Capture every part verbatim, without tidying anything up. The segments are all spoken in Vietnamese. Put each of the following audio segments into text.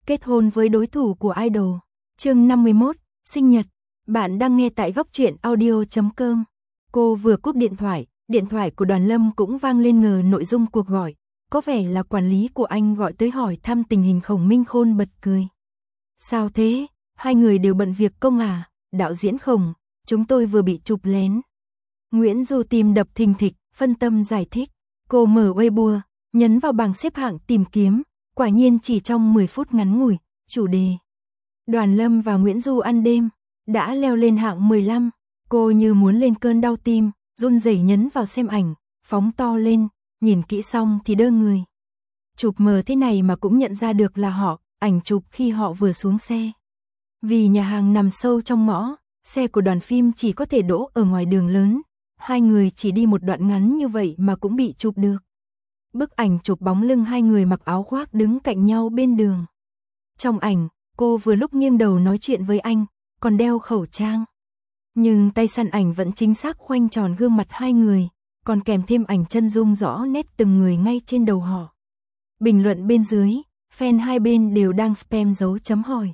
kết hôn với đối thủ của idol. Chương năm mươi mốt, sinh nhật. Bạn đang nghe tại góc truyện audio chấm com. Cô vừa cúp điện thoại, điện thoại của Đoàn Lâm cũng vang lên ngờ nội dung cuộc gọi. Có vẻ là quản lý của anh gọi tới hỏi thăm tình hình. Khổng Minh Khôn bật cười. Sao thế, hai người đều bận việc công à? Đạo diễn Khổng, chúng tôi vừa bị chụp lén. Nguyễn Du tim đập thình thịch, phân tâm giải thích. Cô mở Weibo, nhấn vào bảng xếp hạng tìm kiếm, quả nhiên chỉ trong mười phút ngắn ngủi, chủ đề Đoàn Lâm và Nguyễn Du ăn đêm đã leo lên hạng mười lăm. Cô như muốn lên cơn đau tim, run rẩy nhấn vào xem ảnh, phóng to lên, nhìn kỹ xong thì đơ người. Chụp mờ thế này mà cũng nhận ra được là họ, ảnh chụp khi họ vừa xuống xe. Vì nhà hàng nằm sâu trong ngõ, xe của đoàn phim chỉ có thể đỗ ở ngoài đường lớn. Hai người chỉ đi một đoạn ngắn như vậy mà cũng bị chụp được. Bức ảnh chụp bóng lưng hai người mặc áo khoác đứng cạnh nhau bên đường. Trong ảnh, cô vừa lúc nghiêng đầu nói chuyện với anh, còn đeo khẩu trang. Nhưng tay săn ảnh vẫn chính xác khoanh tròn gương mặt hai người, còn kèm thêm ảnh chân dung rõ nét từng người ngay trên đầu họ. Bình luận bên dưới, fan hai bên đều đang spam dấu chấm hỏi.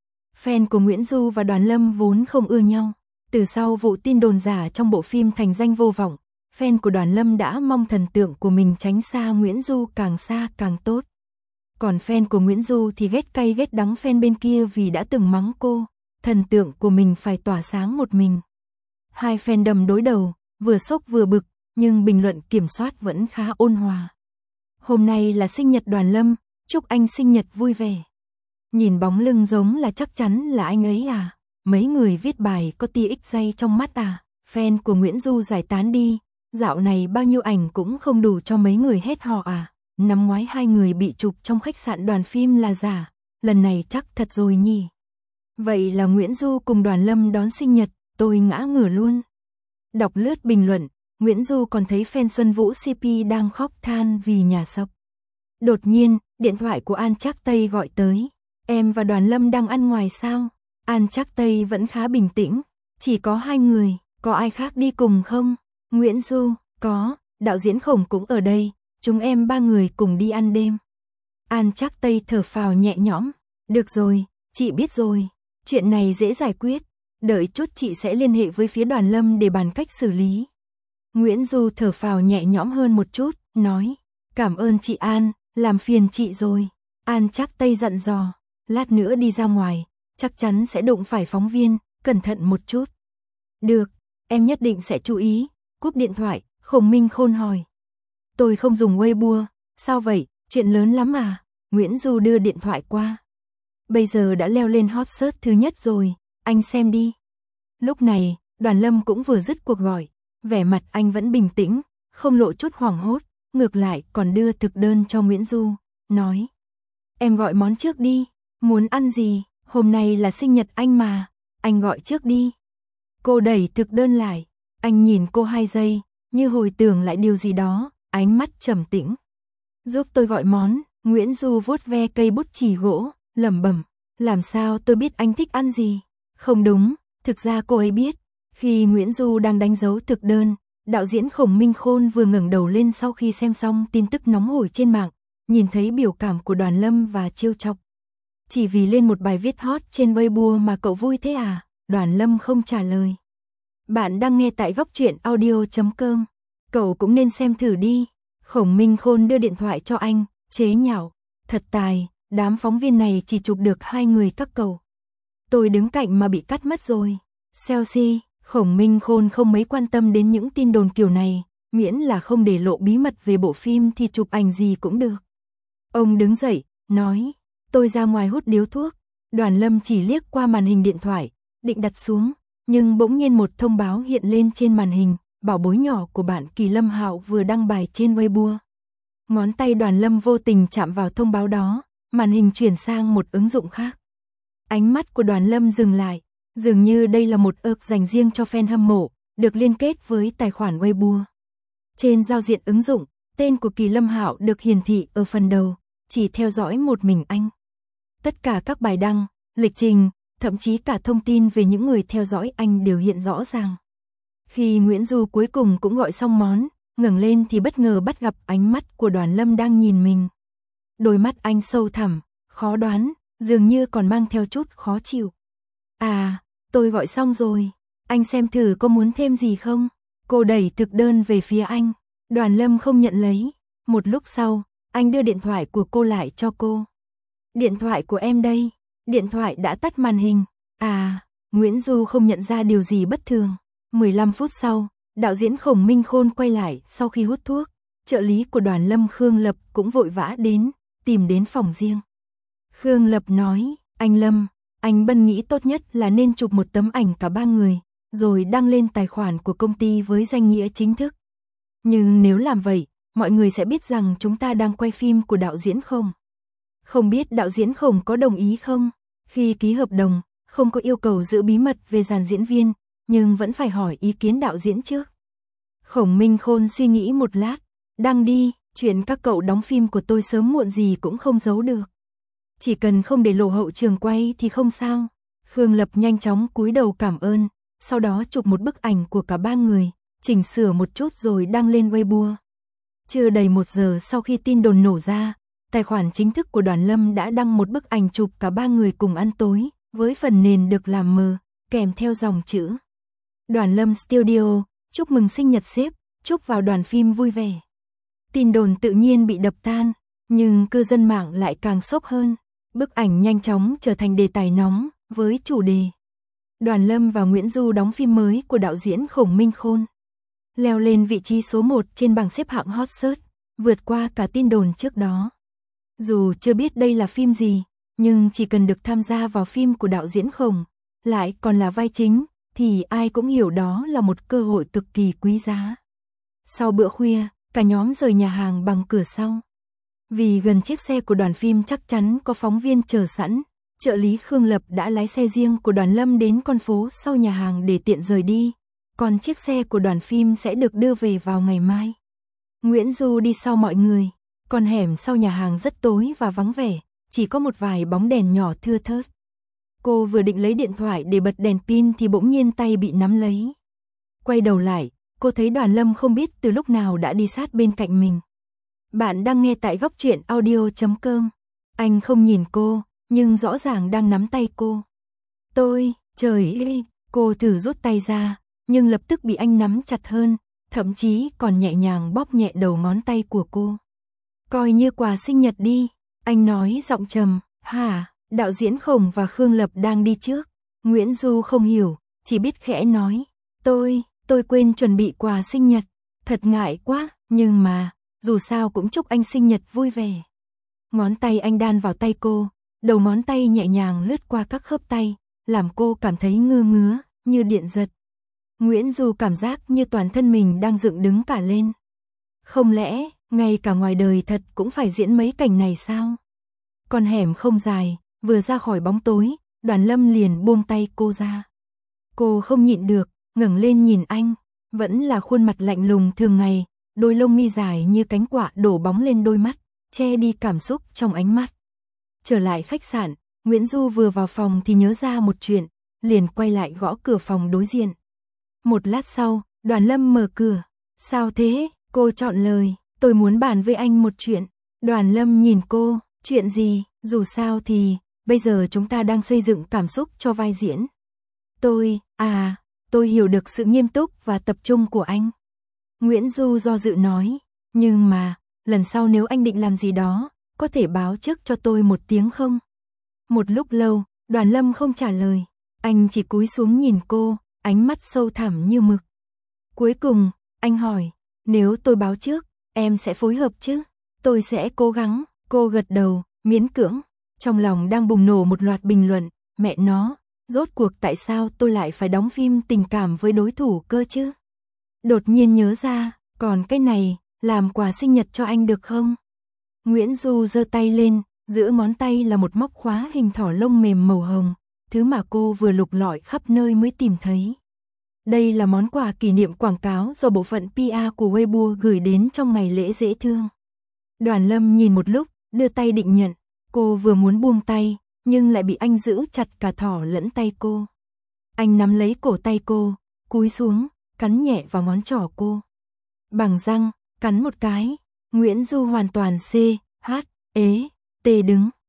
Fan của Nguyễn Du và Đoàn Lâm vốn không ưa nhau. Từ sau vụ tin đồn giả trong bộ phim thành danh vô vọng, fan của Đoàn Lâm đã mong thần tượng của mình tránh xa Nguyễn Du càng xa càng tốt. Còn fan của Nguyễn Du thì ghét cay ghét đắng fan bên kia vì đã từng mắng cô, thần tượng của mình phải tỏa sáng một mình. Hai fandom đối đầu, vừa sốc vừa bực, nhưng bình luận kiểm soát vẫn khá ôn hòa. Hôm nay là sinh nhật Đoàn Lâm, chúc anh sinh nhật vui vẻ. Nhìn bóng lưng giống là chắc chắn là anh ấy à? Mấy người viết bài có tia ích giây trong mắt à? Fan của Nguyễn Du giải tán đi, dạo này bao nhiêu ảnh cũng không đủ cho mấy người hết họ à? Năm ngoái hai người bị chụp trong khách sạn đoàn phim là giả, lần này chắc thật rồi nhỉ? Vậy là Nguyễn Du cùng Đoàn Lâm đón sinh nhật, tôi ngã ngửa luôn. Đọc lướt bình luận, Nguyễn Du còn thấy fan Xuân Vũ xê pê đang khóc than vì nhà sập. Đột nhiên, điện thoại của An Trác Tây gọi tới. Em và Đoàn Lâm đang ăn ngoài sao? An Trác Tây vẫn khá bình tĩnh. Chỉ có hai người, có ai khác đi cùng không? Nguyễn Du, có, đạo diễn Khổng cũng ở đây, chúng em ba người cùng đi ăn đêm. An Trác Tây thở phào nhẹ nhõm. Được rồi, chị biết rồi, chuyện này dễ giải quyết. Đợi chút chị sẽ liên hệ với phía Đoàn Lâm để bàn cách xử lý. Nguyễn Du thở phào nhẹ nhõm hơn một chút, nói, cảm ơn chị An, làm phiền chị rồi. An Trác Tây dặn dò, lát nữa đi ra ngoài, chắc chắn sẽ đụng phải phóng viên, cẩn thận một chút. Được, em nhất định sẽ chú ý. Cúp điện thoại, Khổng Minh Khôn hỏi. Tôi không dùng Weibo, sao vậy, chuyện lớn lắm à? Nguyễn Du đưa điện thoại qua. Bây giờ đã leo lên hot search thứ nhất rồi, anh xem đi. Lúc này, Đoàn Lâm cũng vừa dứt cuộc gọi, vẻ mặt anh vẫn bình tĩnh, không lộ chút hoảng hốt, ngược lại còn đưa thực đơn cho Nguyễn Du, nói. Em gọi món trước đi, muốn ăn gì, hôm nay là sinh nhật anh mà, anh gọi trước đi. Cô đẩy thực đơn lại, anh nhìn cô hai giây, như hồi tưởng lại điều gì đó, ánh mắt trầm tĩnh. Giúp tôi gọi món, Nguyễn Du vuốt ve cây bút chì gỗ, lẩm bẩm, làm sao tôi biết anh thích ăn gì? Không đúng, thực ra cô ấy biết. Khi Nguyễn Du đang đánh dấu thực đơn, đạo diễn Khổng Minh Khôn vừa ngẩng đầu lên sau khi xem xong tin tức nóng hổi trên mạng, nhìn thấy biểu cảm của Đoàn Lâm và trêu chọc. Chỉ vì lên một bài viết hot trên Weibo mà cậu vui thế à? Đoàn Lâm không trả lời. Bạn đang nghe tại góc truyện audio chấm com. Cậu cũng nên xem thử đi. Khổng Minh Khôn đưa điện thoại cho anh, chế nhạo. Thật tài, đám phóng viên này chỉ chụp được hai người các cậu. Tôi đứng cạnh mà bị cắt mất rồi. Selfie, Khổng Minh Khôn không mấy quan tâm đến những tin đồn kiểu này, miễn là không để lộ bí mật về bộ phim thì chụp ảnh gì cũng được. Ông đứng dậy, nói, tôi ra ngoài hút điếu thuốc. Đoàn Lâm chỉ liếc qua màn hình điện thoại, định đặt xuống, nhưng bỗng nhiên một thông báo hiện lên trên màn hình, bảo bối nhỏ của bạn Kỳ Lâm Hạo vừa đăng bài trên Weibo. Ngón tay Đoàn Lâm vô tình chạm vào thông báo đó, màn hình chuyển sang một ứng dụng khác. Ánh mắt của Đoàn Lâm dừng lại, dường như đây là một ợc dành riêng cho fan hâm mộ, được liên kết với tài khoản Weibo. Trên giao diện ứng dụng, tên của Kỳ Lâm Hạo được hiển thị ở phần đầu, chỉ theo dõi một mình anh. Tất cả các bài đăng, lịch trình, thậm chí cả thông tin về những người theo dõi anh đều hiện rõ ràng. Khi Nguyễn Du cuối cùng cũng gọi xong món, ngẩng lên thì bất ngờ bắt gặp ánh mắt của Đoàn Lâm đang nhìn mình. Đôi mắt anh sâu thẳm, khó đoán, dường như còn mang theo chút khó chịu. À, tôi gọi xong rồi, anh xem thử có muốn thêm gì không? Cô đẩy thực đơn về phía anh, Đoàn Lâm không nhận lấy. Một lúc sau, anh đưa điện thoại của cô lại cho cô. Điện thoại của em đây, điện thoại đã tắt màn hình. À, Nguyễn Du không nhận ra điều gì bất thường. mười lăm phút sau, đạo diễn Khổng Minh Khôn quay lại sau khi hút thuốc. Trợ lý của Đoàn Lâm Khương Lập cũng vội vã đến, tìm đến phòng riêng. Khương Lập nói, anh Lâm, anh Bân nghĩ tốt nhất là nên chụp một tấm ảnh cả ba người, rồi đăng lên tài khoản của công ty với danh nghĩa chính thức. Nhưng nếu làm vậy, mọi người sẽ biết rằng chúng ta đang quay phim của đạo diễn Khổng. Không biết đạo diễn Khổng có đồng ý không? Khi ký hợp đồng, không có yêu cầu giữ bí mật về dàn diễn viên, nhưng vẫn phải hỏi ý kiến đạo diễn trước. Khổng Minh Khôn suy nghĩ một lát, đăng đi, chuyện các cậu đóng phim của tôi sớm muộn gì cũng không giấu được. Chỉ cần không để lộ hậu trường quay thì không sao. Khương Lập nhanh chóng cúi đầu cảm ơn, sau đó chụp một bức ảnh của cả ba người, chỉnh sửa một chút rồi đăng lên Weibo. Chưa đầy một giờ sau khi tin đồn nổ ra, tài khoản chính thức của Đoàn Lâm đã đăng một bức ảnh chụp cả ba người cùng ăn tối, với phần nền được làm mờ, kèm theo dòng chữ. Đoàn Lâm Studio, chúc mừng sinh nhật sếp, chúc vào đoàn phim vui vẻ. Tin đồn tự nhiên bị đập tan, nhưng cư dân mạng lại càng sốc hơn. Bức ảnh nhanh chóng trở thành đề tài nóng, với chủ đề Đoàn Lâm và Nguyễn Du đóng phim mới của đạo diễn Khổng Minh Khôn. Leo lên vị trí số một trên bảng xếp hạng hot search, vượt qua cả tin đồn trước đó. Dù chưa biết đây là phim gì, nhưng chỉ cần được tham gia vào phim của đạo diễn Khổng, lại còn là vai chính, thì ai cũng hiểu đó là một cơ hội cực kỳ quý giá. Sau bữa khuya, cả nhóm rời nhà hàng bằng cửa sau. Vì gần chiếc xe của đoàn phim chắc chắn có phóng viên chờ sẵn, trợ lý Khương Lập đã lái xe riêng của Đoàn Lâm đến con phố sau nhà hàng để tiện rời đi, còn chiếc xe của đoàn phim sẽ được đưa về vào ngày mai. Nguyễn Du đi sau mọi người, con hẻm sau nhà hàng rất tối và vắng vẻ, chỉ có một vài bóng đèn nhỏ thưa thớt. Cô vừa định lấy điện thoại để bật đèn pin thì bỗng nhiên tay bị nắm lấy. Quay đầu lại, cô thấy Đoàn Lâm không biết từ lúc nào đã đi sát bên cạnh mình. Bạn đang nghe tại góc truyện audio chấm com. Anh không nhìn cô, nhưng rõ ràng đang nắm tay cô. Tôi, trời ơi, cô thử rút tay ra, nhưng lập tức bị anh nắm chặt hơn, thậm chí còn nhẹ nhàng bóp nhẹ đầu ngón tay của cô. Coi như quà sinh nhật đi, anh nói giọng trầm. Hả? Đạo diễn Khổng và Khương Lập đang đi trước. Nguyễn Du không hiểu, chỉ biết khẽ nói. Tôi, tôi quên chuẩn bị quà sinh nhật. Thật ngại quá, nhưng mà, dù sao cũng chúc anh sinh nhật vui vẻ. Ngón tay anh đan vào tay cô, đầu ngón tay nhẹ nhàng lướt qua các khớp tay, làm cô cảm thấy ngơ ngứa, như điện giật. Nguyễn Du cảm giác như toàn thân mình đang dựng đứng cả lên. Không lẽ, ngay cả ngoài đời thật cũng phải diễn mấy cảnh này sao? Con hẻm không dài, vừa ra khỏi bóng tối, Đoàn Lâm liền buông tay cô ra. Cô không nhịn được, ngẩng lên nhìn anh, vẫn là khuôn mặt lạnh lùng thường ngày, đôi lông mi dài như cánh quạ đổ bóng lên đôi mắt, che đi cảm xúc trong ánh mắt. Trở lại khách sạn, Nguyễn Du vừa vào phòng thì nhớ ra một chuyện, liền quay lại gõ cửa phòng đối diện. Một lát sau, Đoàn Lâm mở cửa. Sao thế? Cô chọn lời. Tôi muốn bàn với anh một chuyện. Đoàn Lâm nhìn cô. Chuyện gì? Dù sao thì, bây giờ chúng ta đang xây dựng cảm xúc cho vai diễn. Tôi, à, tôi hiểu được sự nghiêm túc và tập trung của anh. Nguyễn Du do dự nói. Nhưng mà, lần sau nếu anh định làm gì đó, có thể báo trước cho tôi một tiếng không? Một lúc lâu, Đoàn Lâm không trả lời. Anh chỉ cúi xuống nhìn cô, ánh mắt sâu thẳm như mực. Cuối cùng, anh hỏi, nếu tôi báo trước, em sẽ phối hợp chứ? Tôi sẽ cố gắng. Cô gật đầu, miễn cưỡng. Trong lòng đang bùng nổ một loạt bình luận. Mẹ nó, rốt cuộc tại sao tôi lại phải đóng phim tình cảm với đối thủ cơ chứ? Đột nhiên nhớ ra, còn cái này, làm quà sinh nhật cho anh được không? Nguyễn Du giơ tay lên, giữa ngón tay là một móc khóa hình thỏ lông mềm màu hồng, thứ mà cô vừa lục lọi khắp nơi mới tìm thấy. Đây là món quà kỷ niệm quảng cáo do bộ phận pê e của Weibo gửi đến trong ngày lễ dễ thương. Đoàn Lâm nhìn một lúc, đưa tay định nhận, cô vừa muốn buông tay, nhưng lại bị anh giữ chặt cả thỏ lẫn tay cô. Anh nắm lấy cổ tay cô, cúi xuống, cắn nhẹ vào ngón trỏ cô. Bằng răng, cắn một cái, Nguyễn Du hoàn toàn C, H, ế, T đứng.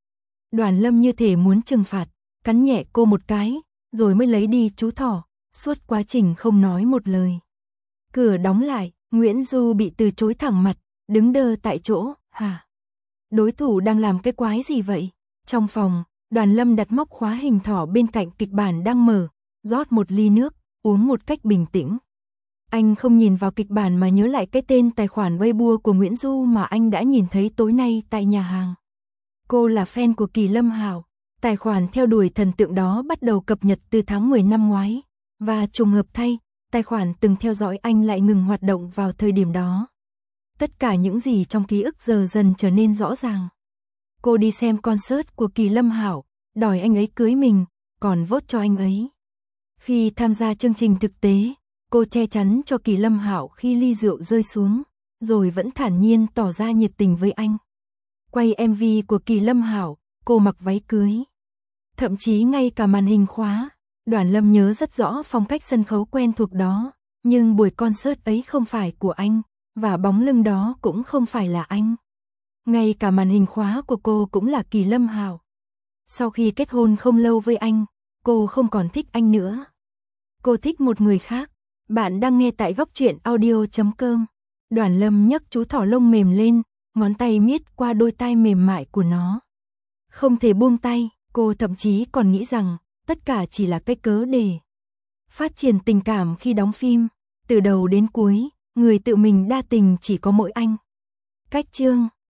Đoàn Lâm như thể muốn trừng phạt, cắn nhẹ cô một cái, rồi mới lấy đi chú thỏ, suốt quá trình không nói một lời. Cửa đóng lại, Nguyễn Du bị từ chối thẳng mặt, đứng đơ tại chỗ, hả? Đối thủ đang làm cái quái gì vậy? Trong phòng, Đoàn Lâm đặt móc khóa hình thỏ bên cạnh kịch bản đang mở, rót một ly nước, uống một cách bình tĩnh. Anh không nhìn vào kịch bản mà nhớ lại cái tên tài khoản Weibo của Nguyễn Du mà anh đã nhìn thấy tối nay tại nhà hàng. Cô là fan của Kỳ Lâm Hảo, tài khoản theo đuổi thần tượng đó bắt đầu cập nhật từ tháng mười năm ngoái, và trùng hợp thay, tài khoản từng theo dõi anh lại ngừng hoạt động vào thời điểm đó. Tất cả những gì trong ký ức giờ dần trở nên rõ ràng. Cô đi xem concert của Kỳ Lâm Hảo, đòi anh ấy cưới mình, còn vote cho anh ấy. Khi tham gia chương trình thực tế, cô che chắn cho Kỳ Lâm Hảo khi ly rượu rơi xuống, rồi vẫn thản nhiên tỏ ra nhiệt tình với anh. Quay em vê của Kỳ Lâm Hảo, cô mặc váy cưới. Thậm chí ngay cả màn hình khóa, Đoàn Lâm nhớ rất rõ phong cách sân khấu quen thuộc đó, nhưng buổi concert ấy không phải của anh, và bóng lưng đó cũng không phải là anh. Ngay cả màn hình khóa của cô cũng là Kỳ Lâm Hảo. Sau khi kết hôn không lâu với anh, cô không còn thích anh nữa. Cô thích một người khác. Bạn đang nghe tại góc truyện audio chấm com. Đoàn Lâm nhấc chú thỏ lông mềm lên, ngón tay miết qua đôi tai mềm mại của nó. Không thể buông tay, cô thậm chí còn nghĩ rằng tất cả chỉ là cái cớ để phát triển tình cảm khi đóng phim. Từ đầu đến cuối, người tự mình đa tình chỉ có mỗi anh. Cách chương